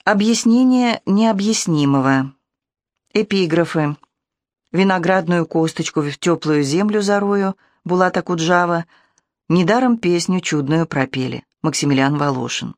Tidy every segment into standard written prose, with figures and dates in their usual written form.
Объяснение необъяснимого. Эпиграфы. Виноградную косточку в теплую землю зарою, Булата Куджава. Недаром песню чудную пропели. Максимилиан Волошин.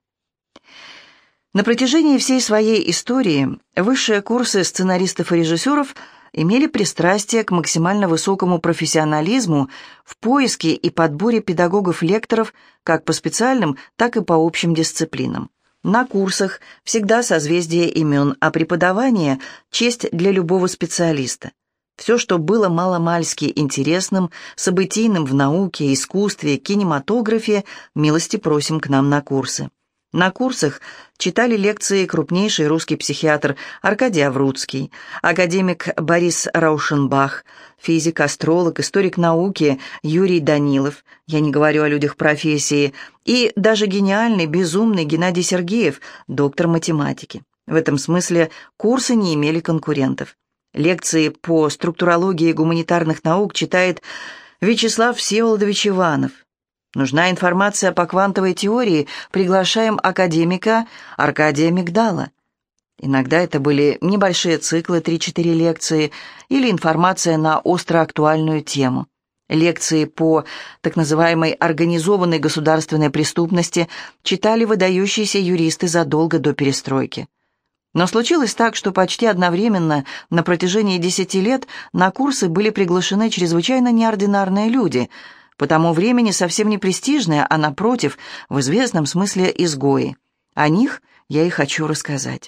На протяжении всей своей истории высшие курсы сценаристов и режиссеров имели пристрастие к максимально высокому профессионализму в поиске и подборе педагогов-лекторов как по специальным, так и по общим дисциплинам. На курсах всегда созвездие имен, а преподавание – честь для любого специалиста. Все, что было маломальски интересным, событийным в науке, искусстве, кинематографе, милости просим к нам на курсы. На курсах читали лекции крупнейший русский психиатр Аркадий Аврудский, академик Борис Раушенбах, физик, астролог, историк науки Юрий Данилов, я не говорю о людях профессии, и даже гениальный, безумный Геннадий Сергеев, доктор математики. В этом смысле курсы не имели конкурентов. Лекции по структурологии гуманитарных наук читает Вячеслав Всеволодович Иванов. Нужна информация по квантовой теории, приглашаем академика Аркадия Мигдала. Иногда это были небольшие циклы, 3-4 лекции, или информация на остро актуальную тему. Лекции по так называемой организованной государственной преступности читали выдающиеся юристы задолго до перестройки. Но случилось так, что почти одновременно на протяжении 10 лет на курсы были приглашены чрезвычайно неординарные люди – по тому времени совсем не престижные, а, напротив, в известном смысле изгои. О них я и хочу рассказать.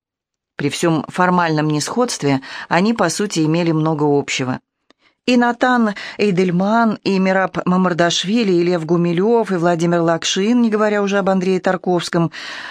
При всем формальном несходстве они, по сути, имели много общего. И Натан Эйдельман, и Мераб Мамардашвили, и Лев Гумилев, и Владимир Лакшин, не говоря уже об Андрее Тарковском,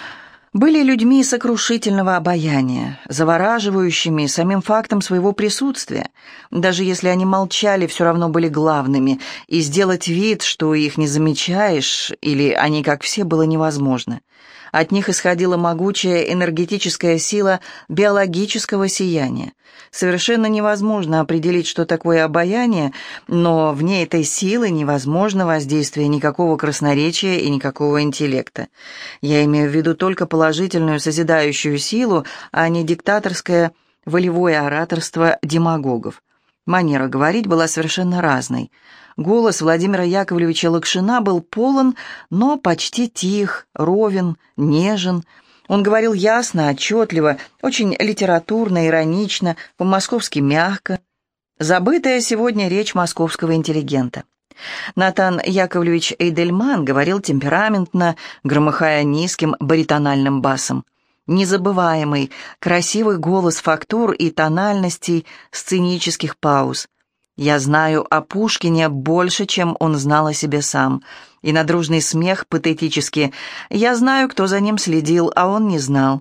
были людьми сокрушительного обаяния, завораживающими самим фактом своего присутствия. Даже если они молчали, все равно были главными, и сделать вид, что их не замечаешь, или они как все, было невозможно. От них исходила могучая энергетическая сила биологического сияния. Совершенно невозможно определить, что такое обаяние, но вне этой силы невозможно воздействие никакого красноречия и никакого интеллекта. Я имею в виду только положительную созидающую силу, а не диктаторское волевое ораторство демагогов. Манера говорить была совершенно разной. Голос Владимира Яковлевича Лакшина был полон, но почти тих, ровен, нежен. Он говорил ясно, отчетливо, очень литературно, иронично, по-московски мягко. Забытая сегодня речь московского интеллигента. Натан Яковлевич Эйдельман говорил темпераментно, громыхая низким баритональным басом. Незабываемый, красивый голос фактур и тональностей, сценических пауз. Я знаю о Пушкине больше, чем он знал о себе сам. И на дружный смех патетически «Я знаю, кто за ним следил, а он не знал».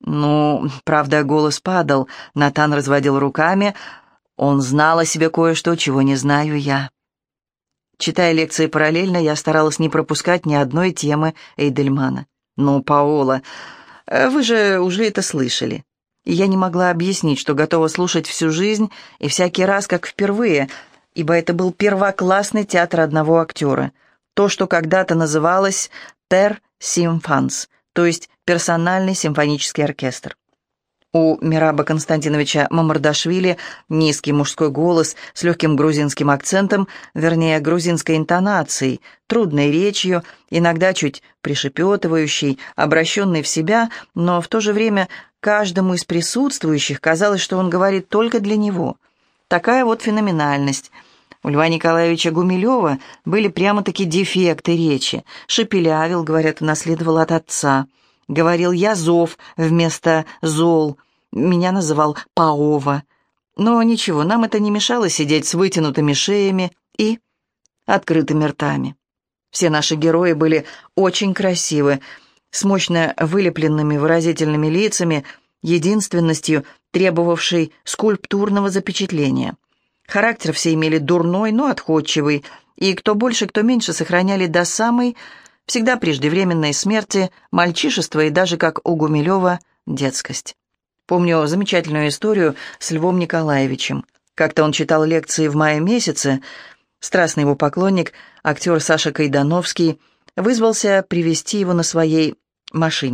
Ну, правда, голос падал, Натан разводил руками. Он знал о себе кое-что, чего не знаю я. Читая лекции параллельно, я старалась не пропускать ни одной темы Эйдельмана. «Ну, Паола, вы же уже это слышали». И я не могла объяснить, что готова слушать всю жизнь и всякий раз, как впервые, ибо это был первоклассный театр одного актера. То, что когда-то называлось «Пер Симфанс», то есть персональный симфонический оркестр. У Мераба Константиновича Мамардашвили низкий мужской голос с легким грузинским акцентом, вернее, грузинской интонацией, трудной речью, иногда чуть пришепетывающей, обращенной в себя, но в то же время каждому из присутствующих казалось, что он говорит только для него. Такая вот феноменальность. У Льва Николаевича Гумилева были прямо-таки дефекты речи. Шепелявил, говорят, унаследовал от отца. Говорил «я зов» вместо «зол». Меня называл Паова. Но ничего, нам это не мешало сидеть с вытянутыми шеями и открытыми ртами. Все наши герои были очень красивы, с мощно вылепленными выразительными лицами, единственностью, требовавшей скульптурного запечатления. Характер все имели дурной, но отходчивый, и кто больше, кто меньше сохраняли до самой, всегда преждевременной смерти, мальчишество и даже, как у Гумилева, детскость. Помню замечательную историю с Львом Николаевичем. Как-то он читал лекции в мае месяце. Страстный его поклонник, актер Саша Кайдановский, вызвался привезти его на своей машине.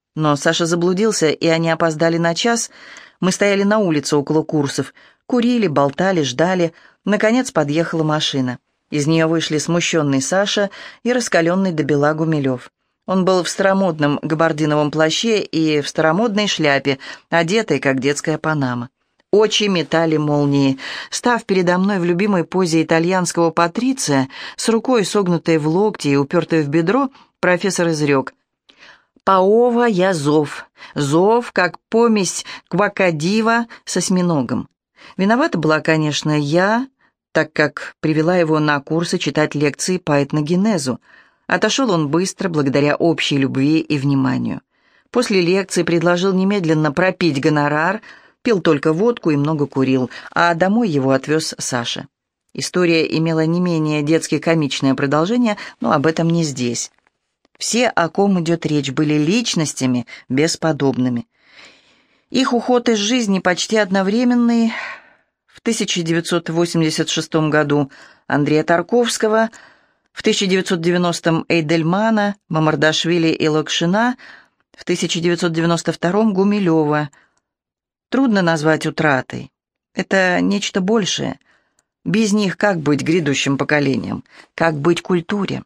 Но Саша заблудился, и они опоздали на час. Мы стояли на улице около курсов, курили, болтали, ждали. Наконец подъехала машина. Из нее вышли смущенный Саша и раскаленный до бела Гумилев. Он был в старомодном габардиновом плаще и в старомодной шляпе, одетой, как детская панама. Очи метали молнии. Став передо мной в любимой позе итальянского патриция, с рукой согнутой в локте и упертой в бедро, профессор изрек: «Паова я зов, зов, как помесь квакадива с осьминогом». Виновата была, конечно, я, так как привела его на курсы читать лекции по этногенезу. Отошел он быстро, благодаря общей любви и вниманию. После лекции предложил немедленно пропить гонорар, пил только водку и много курил, а домой его отвез Саша. История имела не менее детски-комичное продолжение, но об этом не здесь. Все, о ком идет речь, были личностями бесподобными. Их уход из жизни почти одновременный. В 1986 году Андрея Тарковского, в 1990-м Эйдельмана, Мамардашвили и Локшина, в 1992-м Гумилева. Трудно назвать утратой. Это нечто большее. Без них как быть грядущим поколением? Как быть культуре?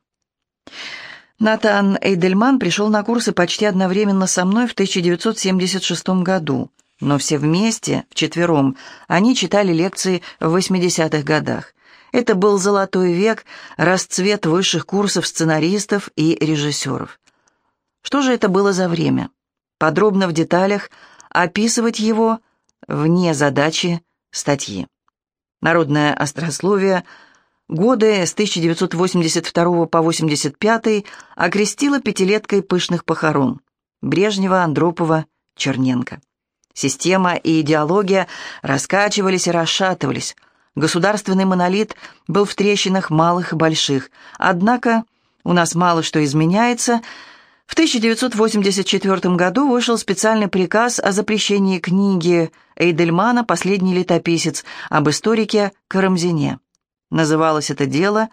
Натан Эйдельман пришел на курсы почти одновременно со мной в 1976 году, но все вместе, вчетвером, они читали лекции в 80-х годах. Это был золотой век, расцвет высших курсов сценаристов и режиссеров. Что же это было за время? Подробно в деталях описывать его вне задачи статьи. Народное острословие годы с 1982 по 1985 окрестило пятилеткой пышных похорон Брежнева, Андропова, Черненко. Система и идеология раскачивались и расшатывались. Государственный монолит был в трещинах малых и больших. Однако у нас мало что изменяется. В 1984 году вышел специальный приказ о запрещении книги Эйдельмана «Последний летописец» об историке Карамзине. Называлось это дело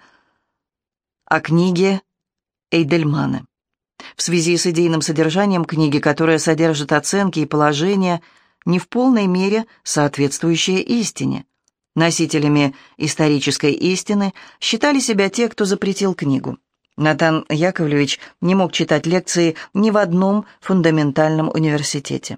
о книге Эйдельмана. В связи с идейным содержанием книги, которая содержит оценки и положения, не в полной мере соответствующие истине. Носителями исторической истины считали себя те, кто запретил книгу. Натан Яковлевич не мог читать лекции ни в одном фундаментальном университете.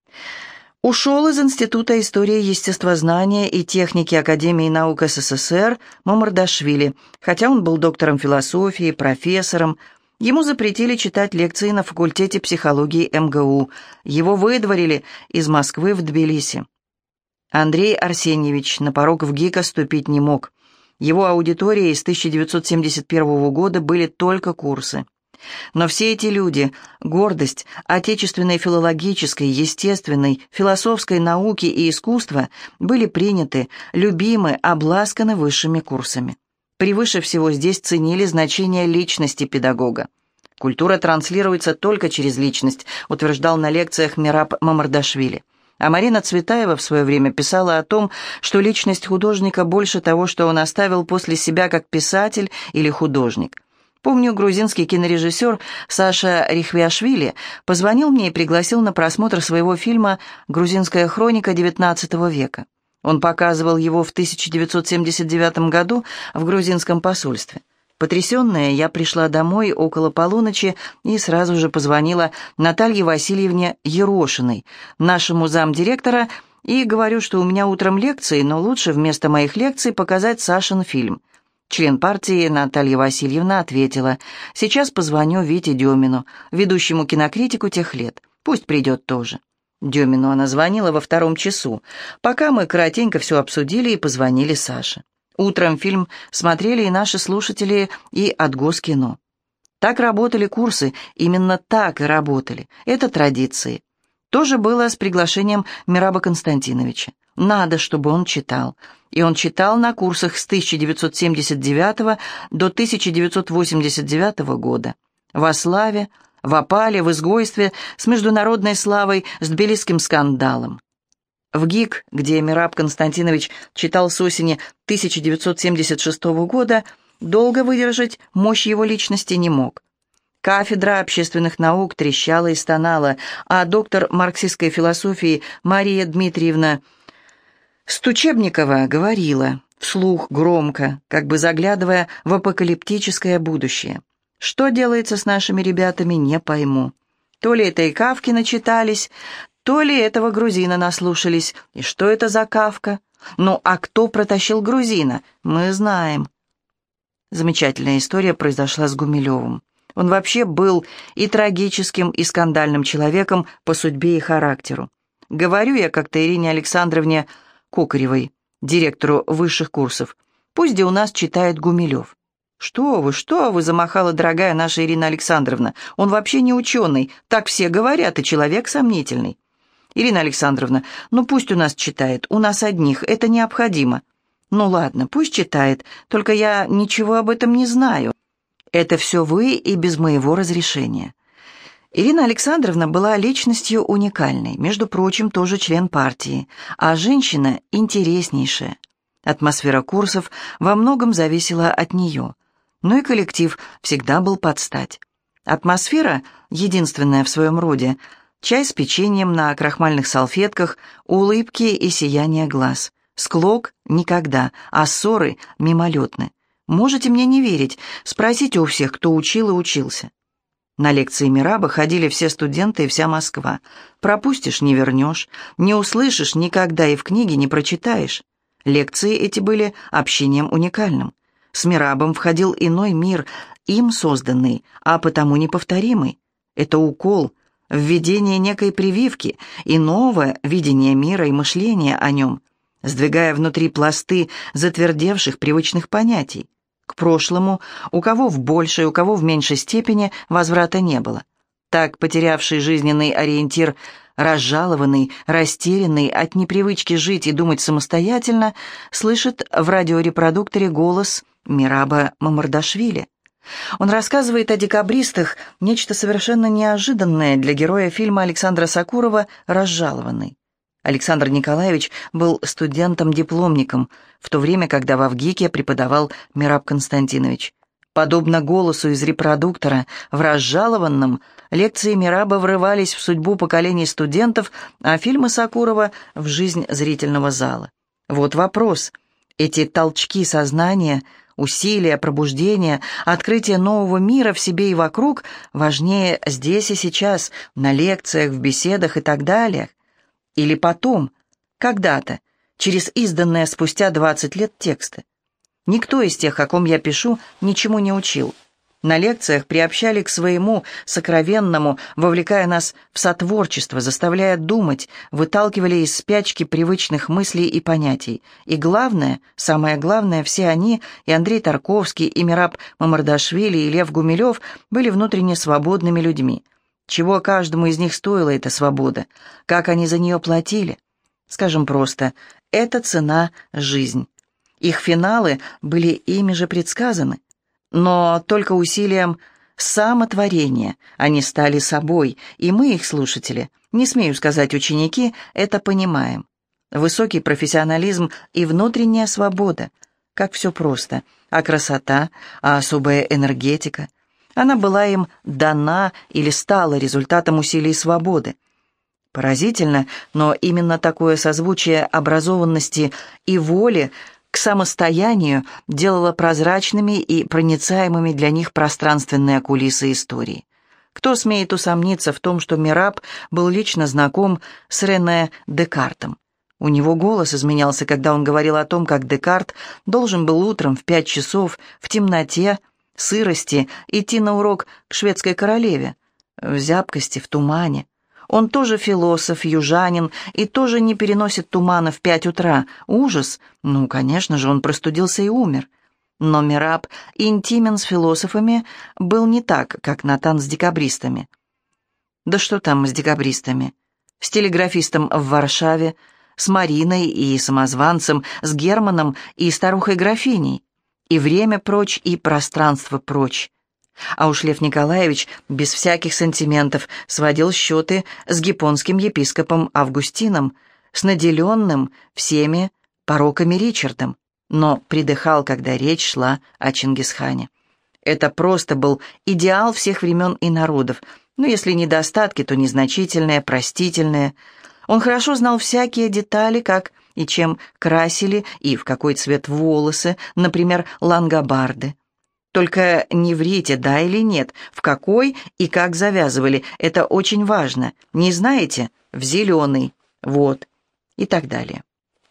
Ушел из Института истории естествознания и техники Академии наук СССР Мамардашвили, хотя он был доктором философии, профессором. Ему запретили читать лекции на факультете психологии МГУ. Его выдворили из Москвы в Тбилиси. Андрей Арсеньевич на порог ВГИКа ступить не мог. Его аудиторией с 1971 года были только курсы. Но все эти люди, гордость отечественной филологической, естественной, философской науки и искусства, были приняты, любимы, обласканы высшими курсами. Превыше всего здесь ценили значение личности педагога. «Культура транслируется только через личность», утверждал на лекциях Мераб Мамардашвили. А Марина Цветаева в свое время писала о том, что личность художника больше того, что он оставил после себя как писатель или художник. Помню, грузинский кинорежиссер Саша Рихвиашвили позвонил мне и пригласил на просмотр своего фильма «Грузинская хроника XIX века». Он показывал его в 1979 году в грузинском посольстве. Потрясенная, я пришла домой около полуночи и сразу же позвонила Наталье Васильевне Ерошиной, нашему замдиректора, и говорю, что у меня утром лекции, но лучше вместо моих лекций показать Сашин фильм. Член партии Наталья Васильевна ответила: «Сейчас позвоню Вите Демину, ведущему кинокритику тех лет. Пусть придет тоже». Демину она звонила во 2 часу. Пока мы коротенько все обсудили и позвонили Саше. Утром фильм смотрели и наши слушатели, и от Госкино. Так работали курсы, именно так и работали. Это традиции. То же было с приглашением Мераба Константиновича. Надо, чтобы он читал. И он читал на курсах с 1979 до 1989 года. Во славе, в опале, в изгойстве, с международной славой, с тбилисским скандалом. В ГИК, где Мераб Константинович читал с осени 1976 года, долго выдержать мощь его личности не мог. Кафедра общественных наук трещала и стонала, а доктор марксистской философии Мария Дмитриевна Стучебникова говорила вслух громко, как бы заглядывая в апокалиптическое будущее. Что делается с нашими ребятами, не пойму. То ли это и Кафки начитались, то ли этого грузина наслушались. И что это за Кафка? Ну, а кто протащил грузина? Мы знаем. Замечательная история произошла с Гумилевым. Он вообще был и трагическим, и скандальным человеком по судьбе и характеру. Говорю я как-то Ирине Александровне Кокоревой, директору высших курсов: «Пусть где у нас читает Гумилев». Что вы», — замахала дорогая наша Ирина Александровна. «Он вообще не ученый, так все говорят, и человек сомнительный». «Ирина Александровна, ну пусть у нас читает, у нас одних, это необходимо». «Ну ладно, пусть читает, только я ничего об этом не знаю. Это все вы и без моего разрешения». Ирина Александровна была личностью уникальной, между прочим, тоже член партии, а женщина интереснейшая. Атмосфера курсов во многом зависела от нее, но и коллектив всегда был под стать. Атмосфера, единственная в своем роде, чай с печеньем на крахмальных салфетках, улыбки и сияние глаз. Склок никогда, а ссоры мимолетны. Можете мне не верить, спросите у всех, кто учил и учился. На лекции Мираба ходили все студенты и вся Москва. Пропустишь — не вернешь, не услышишь — никогда и в книге не прочитаешь. Лекции эти были общением уникальным. С Мирабом входил иной мир, им созданный, а потому неповторимый. Это укол, введение некой прививки, иного видения мира и мышления о нем, сдвигая внутри пласты затвердевших привычных понятий. К прошлому, у кого в большей, у кого в меньшей степени, возврата не было. Так, потерявший жизненный ориентир, разжалованный, растерянный от непривычки жить и думать самостоятельно, слышит в радиорепродукторе голос Мираба Мамардашвили. Он рассказывает о декабристах, нечто совершенно неожиданное для героя фильма Александра Сокурова «Разжалованный». Александр Николаевич был студентом-дипломником, в то время, когда в ВГИКе преподавал Мираб Константинович. Подобно голосу из репродуктора в «Разжалованном», лекции Мираба врывались в судьбу поколений студентов, а фильмы Сокурова — в жизнь зрительного зала. Вот вопрос. Эти толчки сознания, усилия, пробуждения, открытие нового мира в себе и вокруг важнее здесь и сейчас, на лекциях, в беседах и так далее. Или потом, когда-то, через изданные спустя 20 лет тексты. Никто из тех, о ком я пишу, ничему не учил. На лекциях приобщали к своему сокровенному, вовлекая нас в сотворчество, заставляя думать, выталкивали из спячки привычных мыслей и понятий. И главное, самое главное, все они, и Андрей Тарковский, и Мираб Мамардашвили, и Лев Гумилев, были внутренне свободными людьми. Чего каждому из них стоила эта свобода? Как они за нее платили? Скажем просто, это цена – жизнь. Их финалы были ими же предсказаны. Но только усилием самотворения они стали собой, и мы, их слушатели, не смею сказать ученики, это понимаем. Высокий профессионализм и внутренняя свобода. Как все просто. А красота, а особая энергетика – она была им дана или стала результатом усилий свободы. Поразительно, но именно такое созвучие образованности и воли к самостоянию делало прозрачными и проницаемыми для них пространственные кулисы истории. Кто смеет усомниться в том, что Мираб был лично знаком с Рене Декартом? У него голос изменялся, когда он говорил о том, как Декарт должен был утром в 5 часов в темноте, сырости идти на урок к шведской королеве, в зябкости, в тумане. Он тоже философ, южанин, и тоже не переносит тумана в 5 утра. Ужас! Ну, конечно же, он простудился и умер. Но Мираб интимен с философами был не так, как Натан с декабристами. Да что там с декабристами? С телеграфистом в Варшаве, с Мариной и самозванцем, с Германом и старухой-графиней. И время прочь, и пространство прочь. А уж Лев Николаевич без всяких сантиментов сводил счеты с гипонским епископом Августином, с наделенным всеми пороками Ричардом, но придыхал, когда речь шла о Чингисхане. Это просто был идеал всех времен и народов, но если недостатки, то незначительные, простительные. Он хорошо знал всякие детали, как и чем красили и в какой цвет волосы, например, лангобарды. Только не врите, да или нет, в какой и как завязывали, это очень важно. Не знаете? В зеленый, вот, и так далее.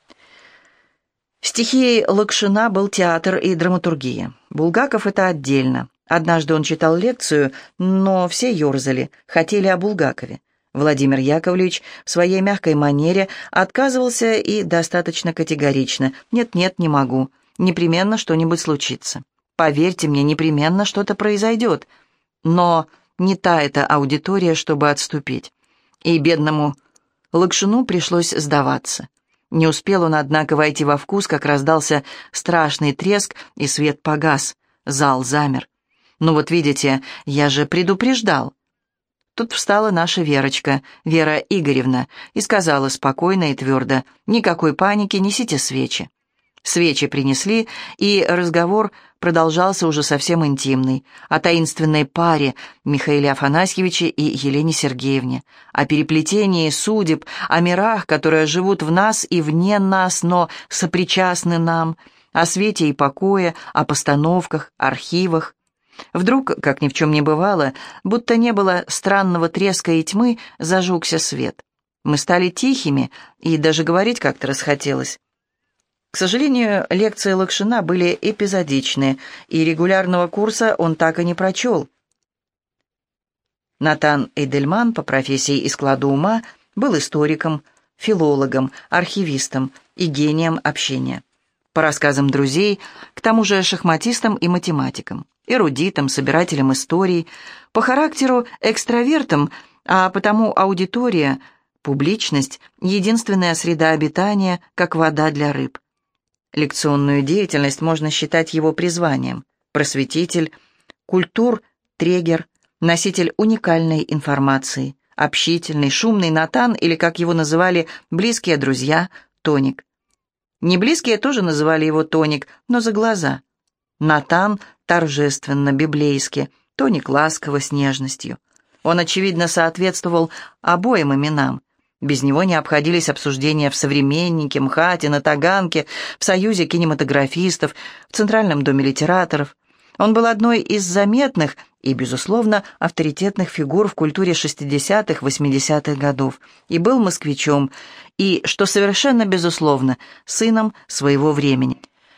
Стихией Лакшина был театр и драматургия. Булгаков — это отдельно. Однажды он читал лекцию, но все ерзали, хотели о Булгакове. Владимир Яковлевич в своей мягкой манере отказывался и достаточно категорично. «Нет-нет, не могу. Непременно что-нибудь случится. Поверьте мне, непременно что-то произойдет». Но не та эта аудитория, чтобы отступить. И бедному Лакшину пришлось сдаваться. Не успел он, однако, войти во вкус, как раздался страшный треск, и свет погас. Зал замер. «Ну вот видите, я же предупреждал». Тут встала наша Верочка, Вера Игоревна, и сказала спокойно и твердо: «Никакой паники, несите свечи». Свечи принесли, и разговор продолжался уже совсем интимный, о таинственной паре Михаиле Афанасьевиче и Елене Сергеевне, о переплетении судеб, о мирах, которые живут в нас и вне нас, но сопричастны нам, о свете и покое, о постановках, архивах. Вдруг, как ни в чем не бывало, будто не было странного треска и тьмы, зажегся свет. Мы стали тихими, и даже говорить как-то расхотелось. К сожалению, лекции Лакшина были эпизодичные, и регулярного курса он так и не прочел. Натан Эйдельман по профессии и складу ума был историком, филологом, архивистом и гением общения. По рассказам друзей, к тому же шахматистом и математиком, эрудитом, собирателем историй, по характеру экстравертом, а потому аудитория, публичность — единственная среда обитания, как вода для рыб. Лекционную деятельность можно считать его призванием. Просветитель, культур-трегер, носитель уникальной информации, общительный, шумный Натан, или, как его называли близкие друзья, Тоник. Неблизкие тоже называли его Тоник, но за глаза. Натан торжественно, библейски, Тоник ласково, с нежностью. Он, очевидно, соответствовал обоим именам. Без него не обходились обсуждения в «Современнике», МХАТе, на Таганке, в Союзе кинематографистов, в Центральном доме литераторов. Он был одной из заметных и, безусловно, авторитетных фигур в культуре 60-х, 80-х годов, и был москвичом, и, что совершенно безусловно, сыном своего времени.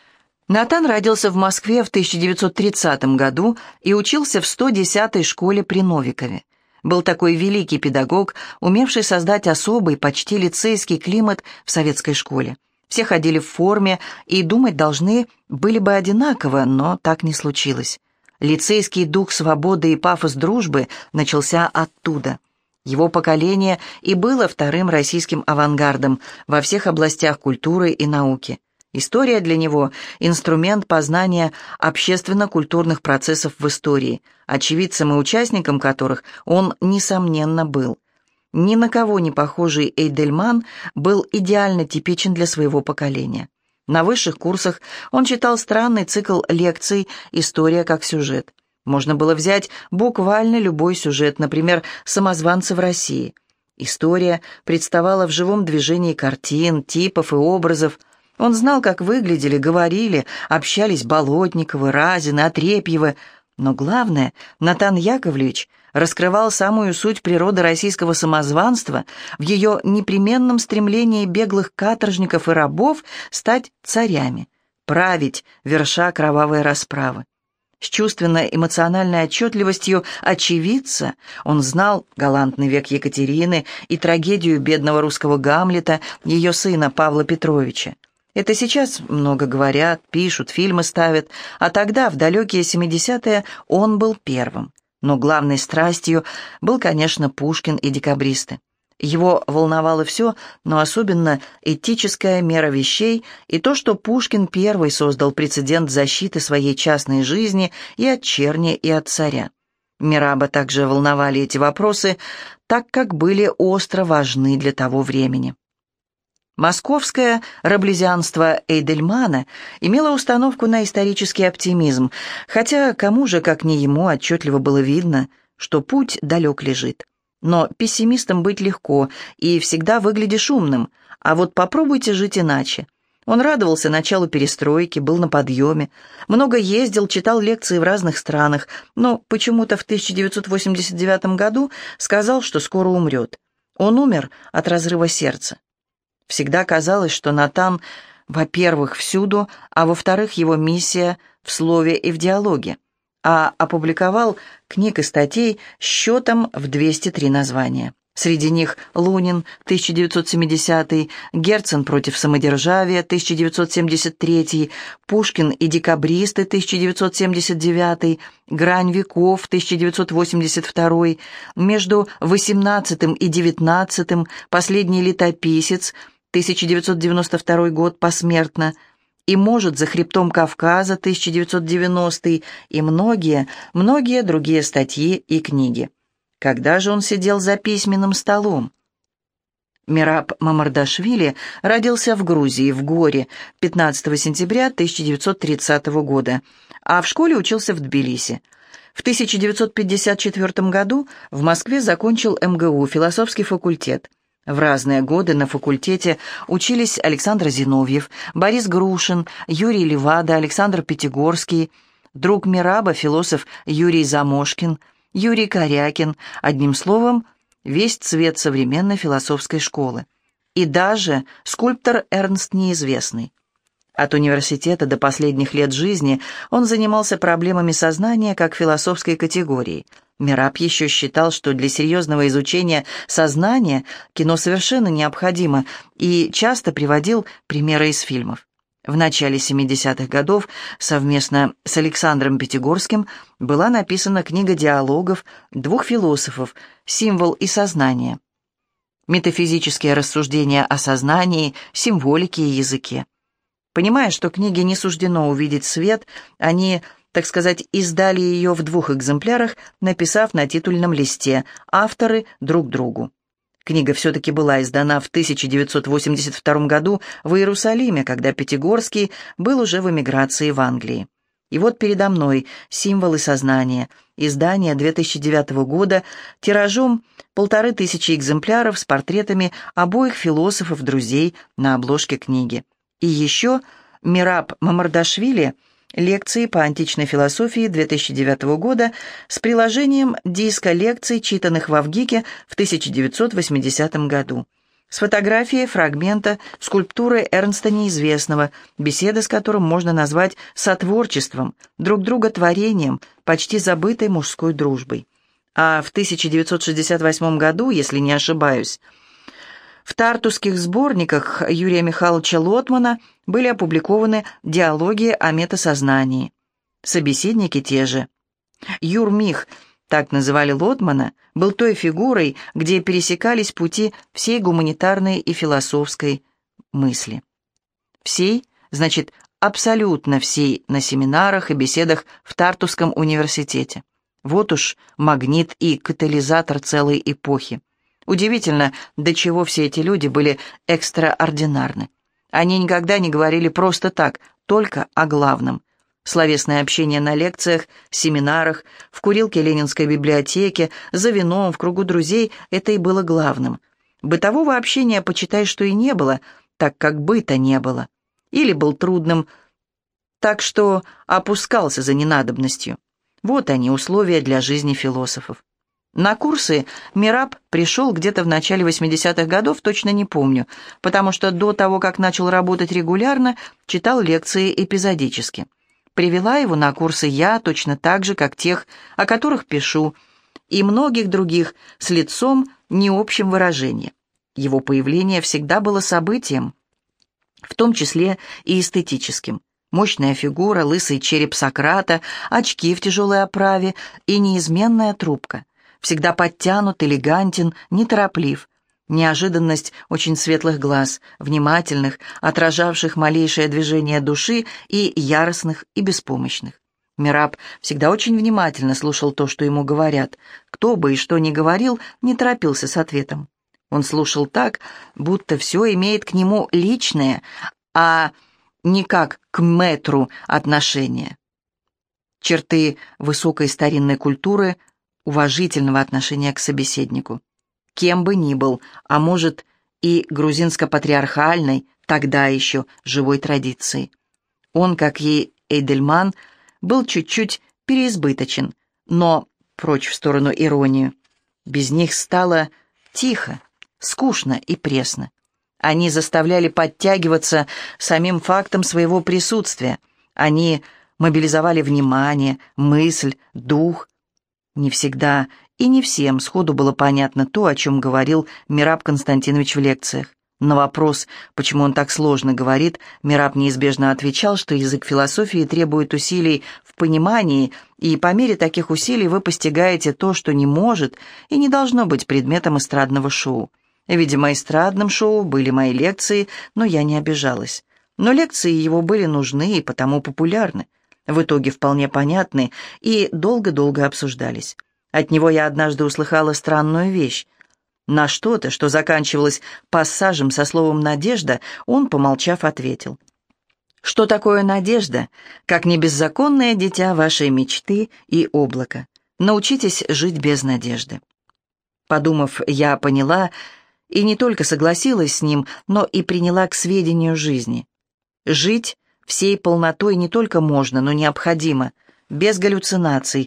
Натан родился в Москве в 1930 году и учился в 110-й школе при Новикове. Был такой великий педагог, умевший создать особый, почти лицейский климат в советской школе. Все ходили в форме и думать должны были бы одинаково, но так не случилось. Лицейский дух свободы и пафос дружбы начался оттуда. Его поколение и было вторым российским авангардом во всех областях культуры и науки. История для него – инструмент познания общественно-культурных процессов в истории, очевидцем и участником которых он, несомненно, был. Ни на кого не похожий Эйдельман был идеально типичен для своего поколения. На высших курсах он читал странный цикл лекций «История как сюжет». Можно было взять буквально любой сюжет, например, «Самозванцы в России». История представала в живом движении картин, типов и образов. Он знал, как выглядели, говорили, общались Болотниковы, Разины, Отрепьевы. Но главное, Натан Яковлевич раскрывал самую суть природы российского самозванства в ее непременном стремлении беглых каторжников и рабов стать царями, править, верша кровавые расправы. С чувственно-эмоциональной отчетливостью очевидца он знал галантный век Екатерины и трагедию бедного русского Гамлета, ее сына Павла Петровича. Это сейчас много говорят, пишут, фильмы ставят, а тогда, в далекие 70-е, он был первым. Но главной страстью был, конечно, Пушкин и декабристы. Его волновало все, но особенно этическая мера вещей и то, что Пушкин первый создал прецедент защиты своей частной жизни и от черни, и от царя. Мираба также волновали эти вопросы, так как были остро важны для того времени. Московское раблезианство Эйдельмана имело установку на исторический оптимизм, хотя кому же, как не ему, отчетливо было видно, что путь далек лежит. Но пессимистом быть легко, и всегда выглядишь умным, а вот попробуйте жить иначе. Он радовался началу перестройки, был на подъеме, много ездил, читал лекции в разных странах, но почему-то в 1989 году сказал, что скоро умрет. Он умер от разрыва сердца. Всегда казалось, что Натан, во-первых, всюду, а во-вторых, его миссия в слове и в диалоге, а опубликовал книг и статей счетом в 203 названия. Среди них Лунин, 1970, Герцен против самодержавия, 1973, Пушкин и декабристы, 1979, Грань веков, 1982, между 18 и 19, Последний летописец, 1992 год, посмертно, и «Может, за хребтом Кавказа», 1990, и многие другие статьи и книги. Когда же он сидел за письменным столом? Мераб Мамардашвили родился в Грузии, в Горе, 15 сентября 1930 года, а в школе учился в Тбилиси. В 1954 году в Москве закончил МГУ, философский факультет. В разные годы на факультете учились Александр Зиновьев, Борис Грушин, Юрий Левада, Александр Пятигорский, друг Мераба, философ Юрий Замошкин, Юрий Корякин, одним словом, весь цвет современной философской школы. И даже скульптор Эрнст Неизвестный. От университета до последних лет жизни он занимался проблемами сознания как философской категории. Мераб еще считал, что для серьезного изучения сознания кино совершенно необходимо, и часто приводил примеры из фильмов. В начале 70-х годов совместно с Александром Пятигорским была написана книга диалогов двух философов «Символ и сознание». Метафизические рассуждения о сознании, символике и языке. Понимая, что книге не суждено увидеть свет, они, так сказать, издали ее в 2 экземплярах, написав на титульном листе «Авторы друг другу». Книга все-таки была издана в 1982 году в Иерусалиме, когда Пятигорский был уже в эмиграции в Англии. И вот передо мной «Символы сознания», издание 2009 года, тиражом 1500 экземпляров с портретами обоих философов-друзей на обложке книги. И еще Мераб Мамардашвили «Лекции по античной философии» 2009 года с приложением диска лекций, читанных в Авгике в 1980 году. С фотографией фрагмента скульптуры Эрнста Неизвестного, беседы с которым можно назвать сотворчеством, друг друга творением, почти забытой мужской дружбой. А в 1968 году, если не ошибаюсь, в тартусских сборниках Юрия Михайловича Лотмана были опубликованы диалоги о метасознании. Собеседники те же. Юрмих, так называли Лотмана, был той фигурой, где пересекались пути всей гуманитарной и философской мысли. Всей, значит, абсолютно всей на семинарах и беседах в Тартусском университете. Вот уж магнит и катализатор целой эпохи. Удивительно, до чего все эти люди были экстраординарны. Они никогда не говорили просто так, только о главном. Словесное общение на лекциях, семинарах, в курилке Ленинской библиотеки, за вином, в кругу друзей — это и было главным. Бытового общения, почитай, что и не было, так как быта не было. Или был трудным, так что опускался за ненадобностью. Вот они, условия для жизни философов. На курсы Мераб пришел где-то в начале 80-х годов, точно не помню, потому что до того, как начал работать регулярно, читал лекции эпизодически. Привела его на курсы я, точно так же, как тех, о которых пишу, и многих других, с лицом не общим выражением. Его появление всегда было событием, в том числе и эстетическим. Мощная фигура, лысый череп Сократа, очки в тяжелой оправе и неизменная трубка. Всегда подтянут, элегантен, нетороплив. Неожиданность очень светлых глаз, внимательных, отражавших малейшее движение души, и яростных, и беспомощных. Мераб всегда очень внимательно слушал то, что ему говорят. Кто бы и что ни говорил, не торопился с ответом. Он слушал так, будто все имеет к нему личное, а не как к мэтру отношение. Черты высокой старинной культуры, уважительного отношения к собеседнику. Кем бы ни был, а может и грузинско-патриархальной, тогда еще живой традиции. Он, как и Эйдельман, был чуть-чуть переизбыточен, но, прочь в сторону иронию, без них стало тихо, скучно и пресно. Они заставляли подтягиваться самим фактом своего присутствия. Они мобилизовали внимание, мысль, дух. Не всегда и не всем сходу было понятно то, о чем говорил Мераб Константинович в лекциях. На вопрос, почему он так сложно говорит, Мераб неизбежно отвечал, что язык философии требует усилий в понимании, и по мере таких усилий вы постигаете то, что не может и не должно быть предметом эстрадного шоу. Видимо, эстрадным шоу были мои лекции, но я не обижалась. Но лекции его были нужны и потому популярны, в итоге вполне понятны и долго-долго обсуждались. От него я однажды услыхала странную вещь. На что-то, что заканчивалось пассажем со словом «надежда», он, помолчав, ответил: «Что такое надежда, как не беззаконное дитя вашей мечты и облака? Научитесь жить без надежды». Подумав, я поняла и не только согласилась с ним, но и приняла к сведению жизни. Жить всей полнотой не только можно, но необходимо, без галлюцинаций,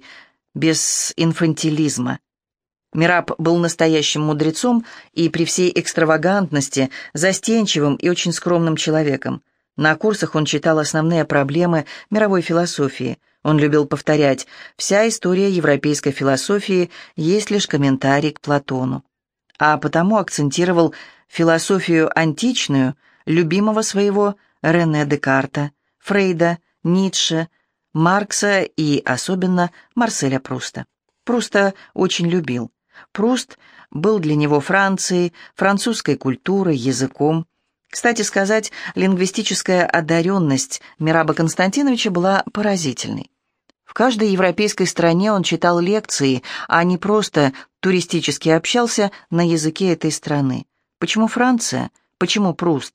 без инфантилизма. Мераб был настоящим мудрецом и при всей экстравагантности застенчивым и очень скромным человеком. На курсах он читал основные проблемы мировой философии. Он любил повторять: «Вся история европейской философии есть лишь комментарий к Платону». А потому акцентировал философию античную, любимого своего Рене Декарта, Фрейда, Ницше, Маркса и особенно Марселя Пруста. Пруста очень любил. Пруст был для него Францией, французской культурой, языком. Кстати сказать, лингвистическая одаренность Мераба Константиновича была поразительной. В каждой европейской стране он читал лекции, а не просто туристически общался на языке этой страны. Почему Франция? Почему Пруст?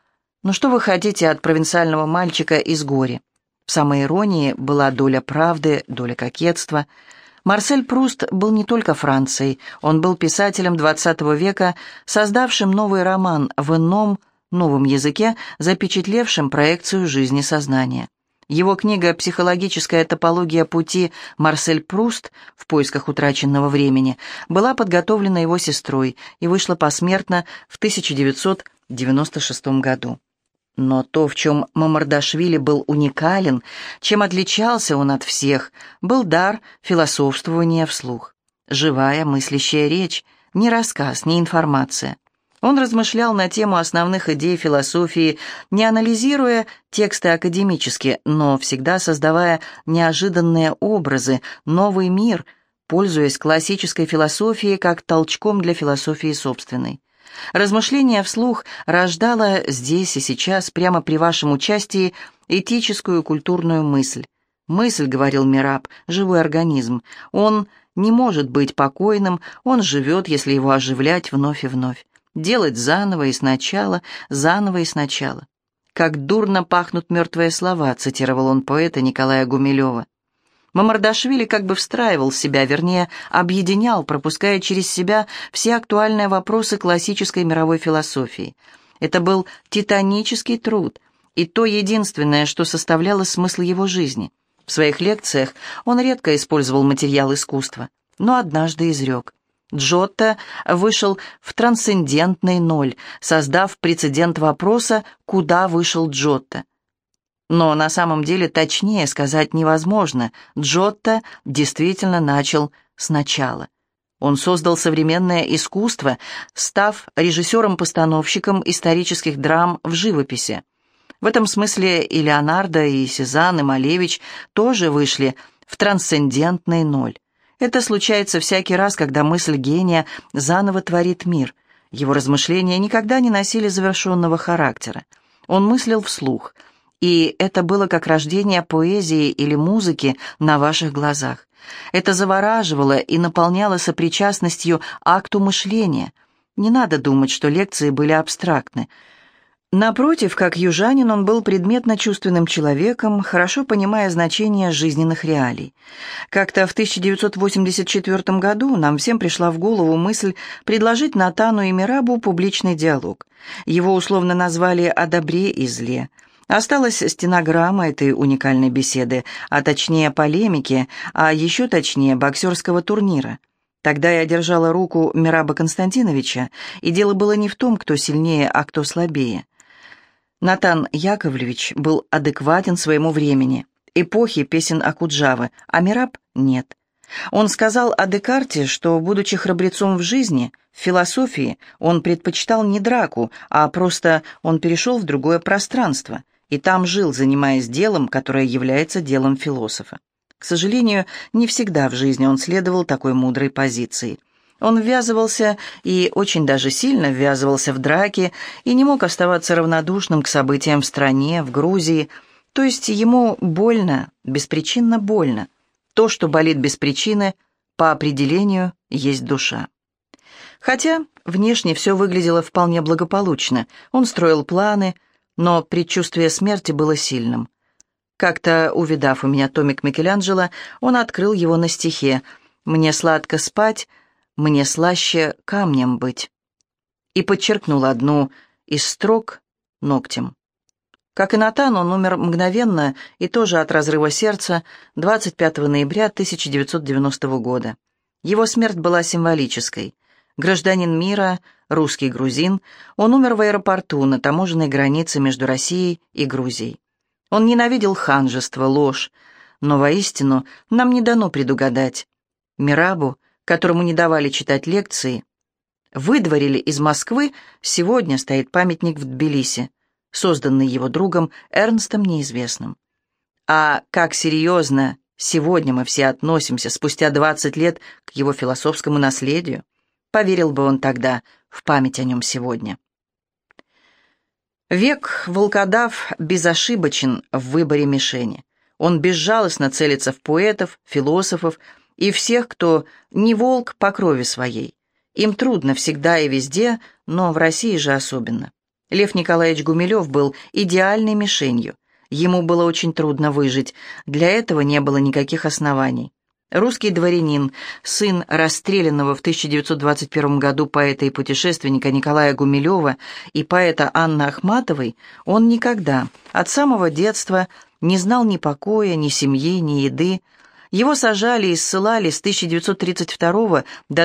Ну что вы хотите от провинциального мальчика из Гори? В самой иронии была доля правды, доля кокетства. Марсель Пруст был не только Францией, он был писателем XX века, создавшим новый роман в ином, новом языке, запечатлевшим проекцию жизни сознания. Его книга «Психологическая топология пути Марсель Пруст в поисках утраченного времени» была подготовлена его сестрой и вышла посмертно в 1996 году. Но то, в чем Мамардашвили был уникален, чем отличался он от всех, был дар философствования вслух. Живая, мыслящая речь, не рассказ, не информация. Он размышлял на тему основных идей философии, не анализируя тексты академически, но всегда создавая неожиданные образы, новый мир, пользуясь классической философией как толчком для философии собственной. Размышление вслух рождало здесь и сейчас, прямо при вашем участии, этическую культурную мысль. Мысль, говорил Мераб, живой организм. Он не может быть покойным, он живет, если его оживлять вновь и вновь. Делать заново и сначала, заново и сначала. «Как дурно пахнут мертвые слова», цитировал он поэта Николая Гумилева. Мамардашвили как бы встраивал в себя, вернее, объединял, пропуская через себя все актуальные вопросы классической мировой философии. Это был титанический труд, и то единственное, что составляло смысл его жизни. В своих лекциях он редко использовал материал искусства, но однажды изрек: Джотто вышел в трансцендентный ноль, создав прецедент вопроса «Куда вышел Джотто?». Но на самом деле точнее сказать невозможно. Джотто действительно начал сначала. Он создал современное искусство, став режиссером-постановщиком исторических драм в живописи. В этом смысле и Леонардо, и Сезанн, и Малевич тоже вышли в трансцендентный ноль. Это случается всякий раз, когда мысль гения заново творит мир. Его размышления никогда не носили завершенного характера. Он мыслил вслух, и это было как рождение поэзии или музыки на ваших глазах. Это завораживало и наполняло сопричастностью акту мышления. Не надо думать, что лекции были абстрактны. Напротив, как южанин, он был предметно-чувственным человеком, хорошо понимая значение жизненных реалий. Как-то в 1984 году нам всем пришла в голову мысль предложить Натану и Мерабу публичный диалог. Его условно назвали «О добре и зле». Осталась стенограмма этой уникальной беседы, а точнее полемики, а еще точнее боксерского турнира. Тогда я держала руку Мераба Константиновича, и дело было не в том, кто сильнее, а кто слабее. Натан Яковлевич был адекватен своему времени, эпохи песен Окуджавы, а Мераб — нет. Он сказал о Декарте, что, будучи храбрецом в жизни, в философии, он предпочитал не драку, а просто он перешел в другое пространство, и там жил, занимаясь делом, которое является делом философа. К сожалению, не всегда в жизни он следовал такой мудрой позиции. Он ввязывался, и очень даже сильно ввязывался в драки, и не мог оставаться равнодушным к событиям в стране, в Грузии. То есть ему больно, беспричинно больно. То, что болит без причины, по определению, есть душа. Хотя внешне все выглядело вполне благополучно. Он строил планы, но предчувствие смерти было сильным. Как-то, увидав у меня томик Микеланджело, он открыл его на стихе «Мне сладко спать, мне слаще камнем быть» и подчеркнул одну из строк ногтем. Как и Натан, он умер мгновенно и тоже от разрыва сердца 25 ноября 1990 года. Его смерть была символической. Гражданин мира, русский грузин, он умер в аэропорту на таможенной границе между Россией и Грузией. Он ненавидел ханжество, ложь, но воистину нам не дано предугадать. Мерабу, которому не давали читать лекции, выдворили из Москвы, сегодня стоит памятник в Тбилиси, созданный его другом Эрнстом Неизвестным. А как серьезно сегодня мы все относимся, спустя 20 лет, к его философскому наследию, поверил бы он тогда в память о нем сегодня. Век волкодав безошибочен в выборе мишени. Он безжалостно целится в поэтов, философов и всех, кто не волк по крови своей. Им трудно всегда и везде, но в России же особенно. Лев Николаевич Гумилев был идеальной мишенью. Ему было очень трудно выжить, для этого не было никаких оснований. Русский дворянин, сын расстрелянного в 1921 году поэта и путешественника Николая Гумилева и поэта Анны Ахматовой, он никогда, от самого детства, не знал ни покоя, ни семьи, ни еды. Его сажали и ссылали с 1932 до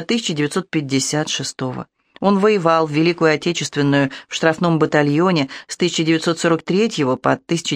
1956. Он воевал в Великую Отечественную в штрафном батальоне с 1943 по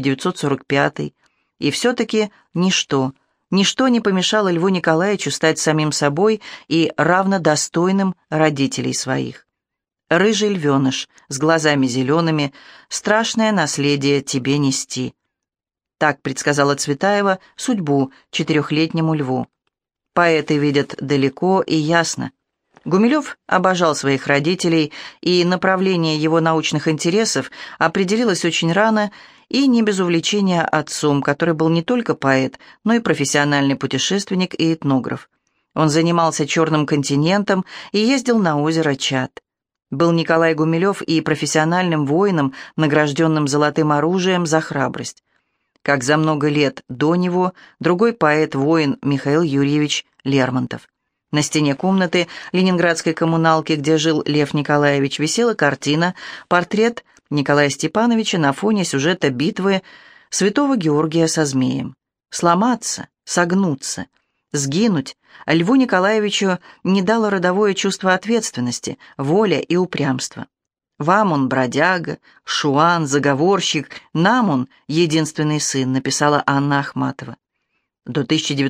1945. И все-таки ничто не помешало Льву Николаевичу стать самим собой и равнодостойным родителей своих. «Рыжий львеныш с глазами зелеными, страшное наследие тебе нести». Так предсказала Цветаева судьбу 4-летнему льву. Поэты видят далеко и ясно. Гумилев обожал своих родителей, и направление его научных интересов определилось очень рано и не без увлечения отцом, который был не только поэт, но и профессиональный путешественник и этнограф. Он занимался Черным континентом и ездил на озеро Чад. Был Николай Гумилев и профессиональным воином, награжденным золотым оружием за храбрость. Как за много лет до него другой поэт-воин Михаил Юрьевич Лермонтов. На стене комнаты ленинградской коммуналки, где жил Лев Николаевич, висела картина, портрет Николая Степановича на фоне сюжета битвы святого Георгия со змеем. Сломаться, согнуться, сгинуть Льву Николаевичу не дало родовое чувство ответственности, воля и упрямство. «Вам он бродяга, шуан, заговорщик, нам он единственный сын», написала Анна Ахматова. До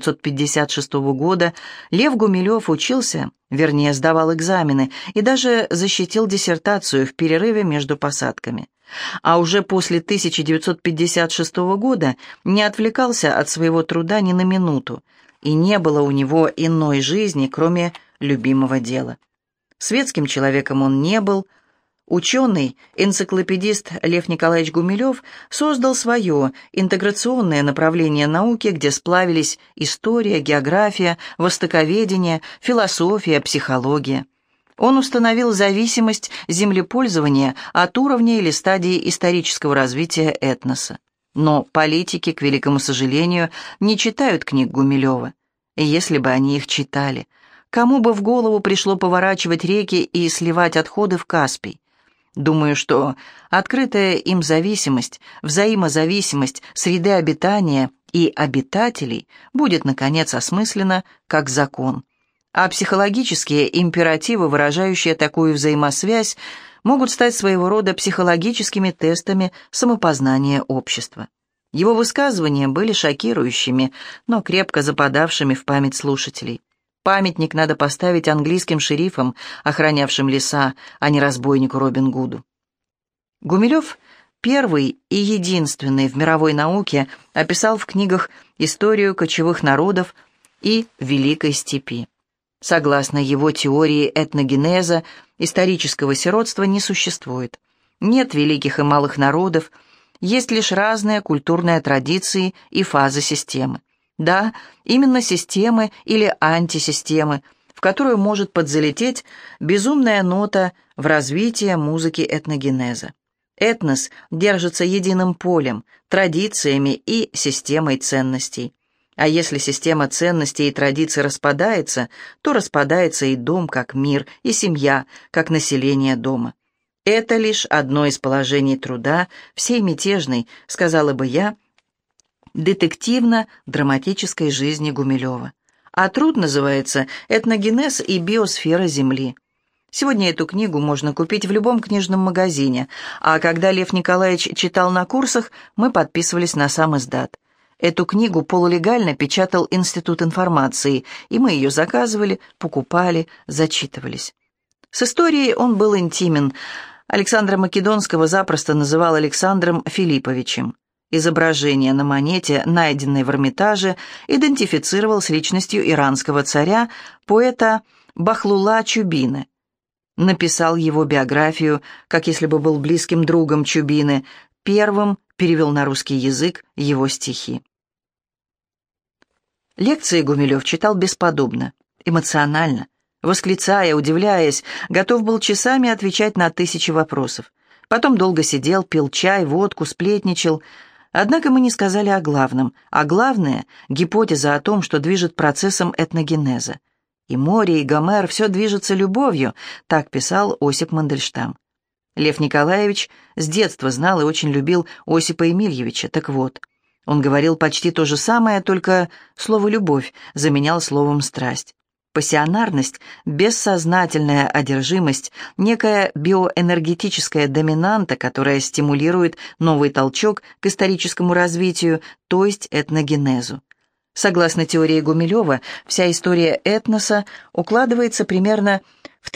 1956 года Лев Гумилев учился, вернее, сдавал экзамены и даже защитил диссертацию в перерыве между посадками. А уже после 1956 года не отвлекался от своего труда ни на минуту, и не было у него иной жизни, кроме любимого дела. Светским человеком он не был. Ученый, энциклопедист Лев Николаевич Гумилев создал свое интеграционное направление науки, где сплавились история, география, востоковедение, философия, психология. Он установил зависимость землепользования от уровня или стадии исторического развития этноса. Но политики, к великому сожалению, не читают книг Гумилева. И если бы они их читали, кому бы в голову пришло поворачивать реки и сливать отходы в Каспий? Думаю, что открытая им зависимость, взаимозависимость среды обитания и обитателей будет, наконец, осмыслена как закон. А психологические императивы, выражающие такую взаимосвязь, могут стать своего рода психологическими тестами самопознания общества. Его высказывания были шокирующими, но крепко западавшими в память слушателей. Памятник надо поставить английским шерифам, охранявшим леса, а не разбойнику Робин Гуду. Гумилев первый и единственный в мировой науке описал в книгах историю кочевых народов и Великой степи. Согласно его теории этногенеза, исторического сиротства не существует. Нет великих и малых народов, есть лишь разные культурные традиции и фазы системы. Да, именно системы или антисистемы, в которую может подзалететь безумная нота в развитии музыки этногенеза. Этнос держится единым полем, традициями и системой ценностей. А если система ценностей и традиций распадается, то распадается и дом как мир, и семья как население дома. Это лишь одно из положений труда всей мятежной, сказала бы я, детективно-драматической жизни Гумилева. А труд называется «Этногенез и биосфера Земли». Сегодня эту книгу можно купить в любом книжном магазине, а когда Лев Николаевич читал на курсах, мы подписывались на сам издат. Эту книгу полулегально печатал Институт информации, и мы ее заказывали, покупали, зачитывались. С историей он был интимен. Александра Македонского запросто называл Александром Филипповичем. Изображение на монете, найденной в Эрмитаже, идентифицировал с личностью иранского царя, поэта Бахлула Чубины. Написал его биографию, как если бы был близким другом Чубины, первым перевел на русский язык его стихи. Лекции Гумилев читал бесподобно, эмоционально, восклицая, удивляясь, готов был часами отвечать на тысячи вопросов. Потом долго сидел, пил чай, водку, сплетничал. Однако мы не сказали о главном, а главное — гипотеза о том, что движет процессом этногенеза. И море, и Гомер — все движется любовью, так писал Осип Мандельштам. Лев Николаевич с детства знал и очень любил Осипа Емельевича. Так вот, он говорил почти то же самое, только слово «любовь» заменял словом «страсть». Пассионарность, бессознательная одержимость, некая биоэнергетическая доминанта, которая стимулирует новый толчок к историческому развитию, то есть этногенезу. Согласно теории Гумилева, вся история этноса укладывается примерно в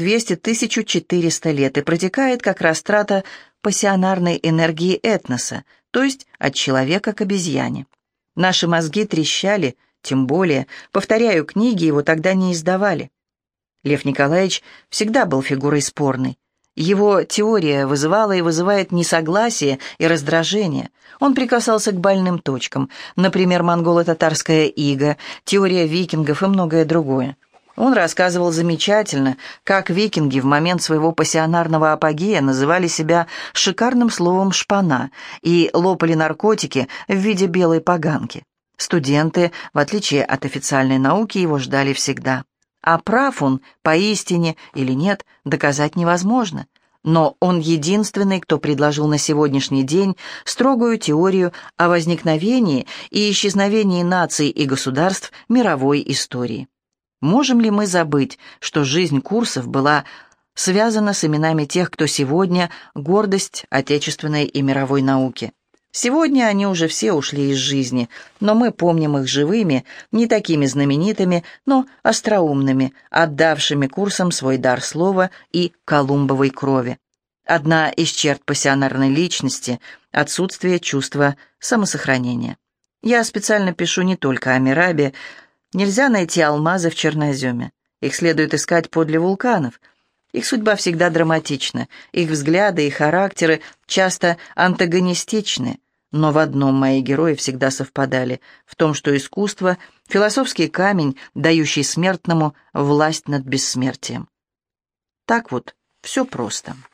1200-1400 лет и протекает как растрата пассионарной энергии этноса, то есть от человека к обезьяне. Наши мозги трещали, тем более, повторяю, книги его тогда не издавали. Лев Николаевич всегда был фигурой спорной. Его теория вызывала и вызывает несогласие и раздражение. Он прикасался к больным точкам, например, монголо-татарская ига, теория викингов и многое другое. Он рассказывал замечательно, как викинги в момент своего пассионарного апогея называли себя шикарным словом «шпана» и лопали наркотики в виде белой поганки. Студенты, в отличие от официальной науки, его ждали всегда. А прав он, поистине или нет, доказать невозможно. Но он единственный, кто предложил на сегодняшний день строгую теорию о возникновении и исчезновении наций и государств мировой истории. Можем ли мы забыть, что жизнь курсов была связана с именами тех, кто сегодня гордость отечественной и мировой науки? Сегодня они уже все ушли из жизни, но мы помним их живыми, не такими знаменитыми, но остроумными, отдавшими курсам свой дар слова и колумбовой крови. Одна из черт пассионарной личности — отсутствие чувства самосохранения. Я специально пишу не только о Мерабе. Нельзя найти алмазы в черноземе. Их следует искать подле вулканов. Их судьба всегда драматична, их взгляды и характеры часто антагонистичны. Но в одном мои герои всегда совпадали, в том, что искусство — философский камень, дающий смертному власть над бессмертием. Так вот, все просто.